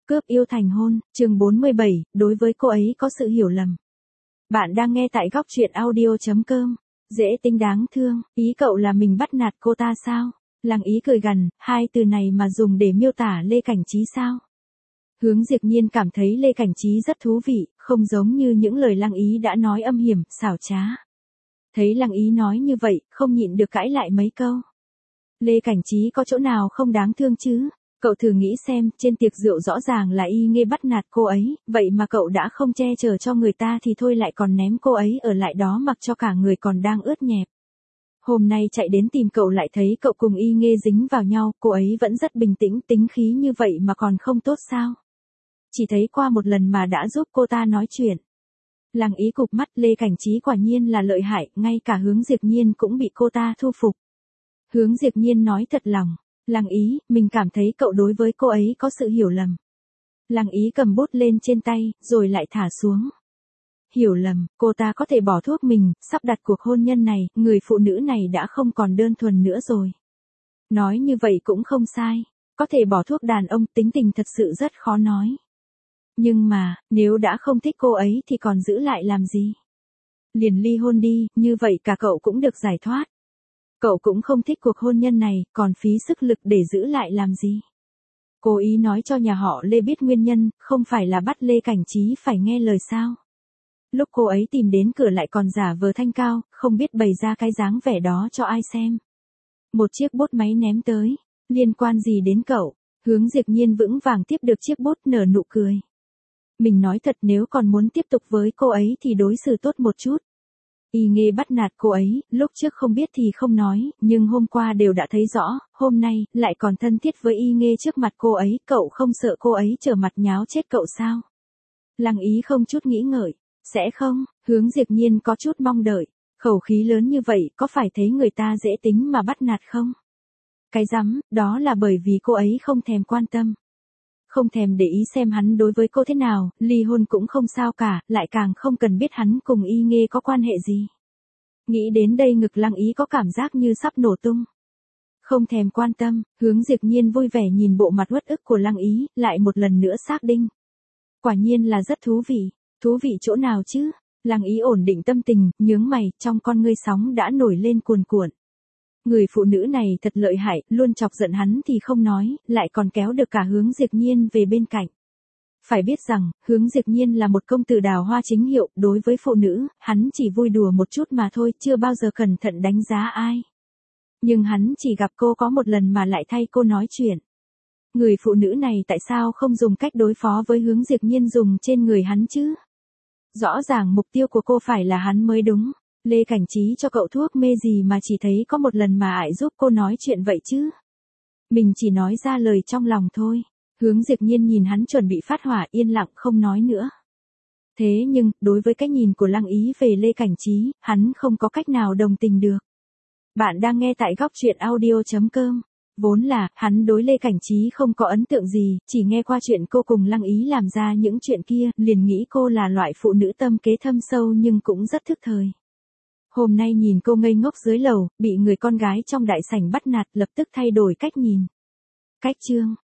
Cướp yêu thành hôn, chương 47, đối với cô ấy có sự hiểu lầm. Bạn đang nghe tại góc truyện audio.com. Dễ tính đáng thương, ý cậu là mình bắt nạt cô ta sao? Lăng Ý cười gằn, hai từ này mà dùng để miêu tả Lê Cảnh Trí sao? Hướng Diệp Nhiên cảm thấy Lê Cảnh Trí rất thú vị, không giống như những lời Lăng Ý đã nói âm hiểm, xảo trá. Thấy Lăng Ý nói như vậy, không nhịn được cãi lại mấy câu. Lê Cảnh Trí có chỗ nào không đáng thương chứ? Cậu thử nghĩ xem, trên tiệc rượu rõ ràng là Y Nghê bắt nạt cô ấy, vậy mà cậu đã không che chở cho người ta thì thôi lại còn ném cô ấy ở lại đó mặc cho cả người còn đang ướt nhẹp. Hôm nay chạy đến tìm cậu lại thấy cậu cùng Y Nghê dính vào nhau, cô ấy vẫn rất bình tĩnh, tính khí như vậy mà còn không tốt sao? Chỉ thấy qua một lần mà đã giúp cô ta nói chuyện. Lăng Ý cụp mắt, Lê Cảnh Trí quả nhiên là lợi hại, ngay cả Hướng Diệp Nhiên cũng bị cô ta thu phục. Hướng Diệp Nhiên nói thật lòng. Lăng Ý, mình cảm thấy cậu đối với cô ấy có sự hiểu lầm. Lăng Ý cầm bút lên trên tay, rồi lại thả xuống. Hiểu lầm, cô ta có thể bỏ thuốc mình, sắp đặt cuộc hôn nhân này, người phụ nữ này đã không còn đơn thuần nữa rồi. Nói như vậy cũng không sai, có thể bỏ thuốc đàn ông, tính tình thật sự rất khó nói. Nhưng mà, nếu đã không thích cô ấy thì còn giữ lại làm gì? Liền ly hôn đi, như vậy cả cậu cũng được giải thoát. Cậu cũng không thích cuộc hôn nhân này, còn phí sức lực để giữ lại làm gì? Cố ý nói cho nhà họ Lê biết nguyên nhân, không phải là bắt Lê Cảnh Trí phải nghe lời sao? Lúc cô ấy tìm đến cửa lại còn giả vờ thanh cao, không biết bày ra cái dáng vẻ đó cho ai xem. Một chiếc bút máy ném tới, liên quan gì đến cậu? Hướng Diệp Nhiên vững vàng tiếp được chiếc bút, nở nụ cười. Mình nói thật, nếu còn muốn tiếp tục với cô ấy thì đối xử tốt một chút. Y Nghê bắt nạt cô ấy, lúc trước không biết thì không nói, nhưng hôm qua đều đã thấy rõ, hôm nay, lại còn thân thiết với Y Nghê trước mặt cô ấy, cậu không sợ cô ấy trở mặt nháo chết cậu sao? Lăng Ý không chút nghĩ ngợi, sẽ không, Hướng Diệp Nhiên có chút mong đợi, khẩu khí lớn như vậy có phải thấy người ta dễ tính mà bắt nạt không? Cái rắm, đó là bởi vì cô ấy không thèm quan tâm. Không thèm để ý xem hắn đối với cô thế nào, ly hôn cũng không sao cả, lại càng không cần biết hắn cùng Y Nghê có quan hệ gì. Nghĩ đến đây ngực Lăng Ý có cảm giác như sắp nổ tung. Không thèm quan tâm, Hướng Diệp Nhiên vui vẻ nhìn bộ mặt uất ức của Lăng Ý, lại một lần nữa xác định. Quả nhiên là rất thú vị chỗ nào chứ? Lăng Ý ổn định tâm tình, nhướng mày, trong con ngươi sóng đã nổi lên cuồn cuộn. Người phụ nữ này thật lợi hại, luôn chọc giận hắn thì không nói, lại còn kéo được cả Hướng Diệp Nhiên về bên cạnh. Phải biết rằng, Hướng Diệp Nhiên là một công tử đào hoa chính hiệu, đối với phụ nữ, hắn chỉ vui đùa một chút mà thôi, chưa bao giờ cẩn thận đánh giá ai. Nhưng hắn chỉ gặp cô có một lần mà lại thay cô nói chuyện. Người phụ nữ này tại sao không dùng cách đối phó với Hướng Diệp Nhiên dùng trên người hắn chứ? Rõ ràng mục tiêu của cô phải là hắn mới đúng. Lê Cảnh Trí cho cậu thuốc mê gì mà chỉ thấy có một lần mà ải giúp cô nói chuyện vậy chứ? Mình chỉ nói ra lời trong lòng thôi. Hướng Diệp Nhiên nhìn hắn chuẩn bị phát hỏa, yên lặng không nói nữa. Thế nhưng, đối với cái nhìn của Lăng Ý về Lê Cảnh Trí, hắn không có cách nào đồng tình được. Bạn đang nghe tại góc truyện audio.com. Vốn là, hắn đối Lê Cảnh Trí không có ấn tượng gì, chỉ nghe qua chuyện cô cùng Lăng Ý làm ra những chuyện kia, liền nghĩ cô là loại phụ nữ tâm kế thâm sâu nhưng cũng rất thức thời. Hôm nay nhìn cô ngây ngốc dưới lầu, bị người con gái trong đại sảnh bắt nạt, lập tức thay đổi cách nhìn. Cách chương.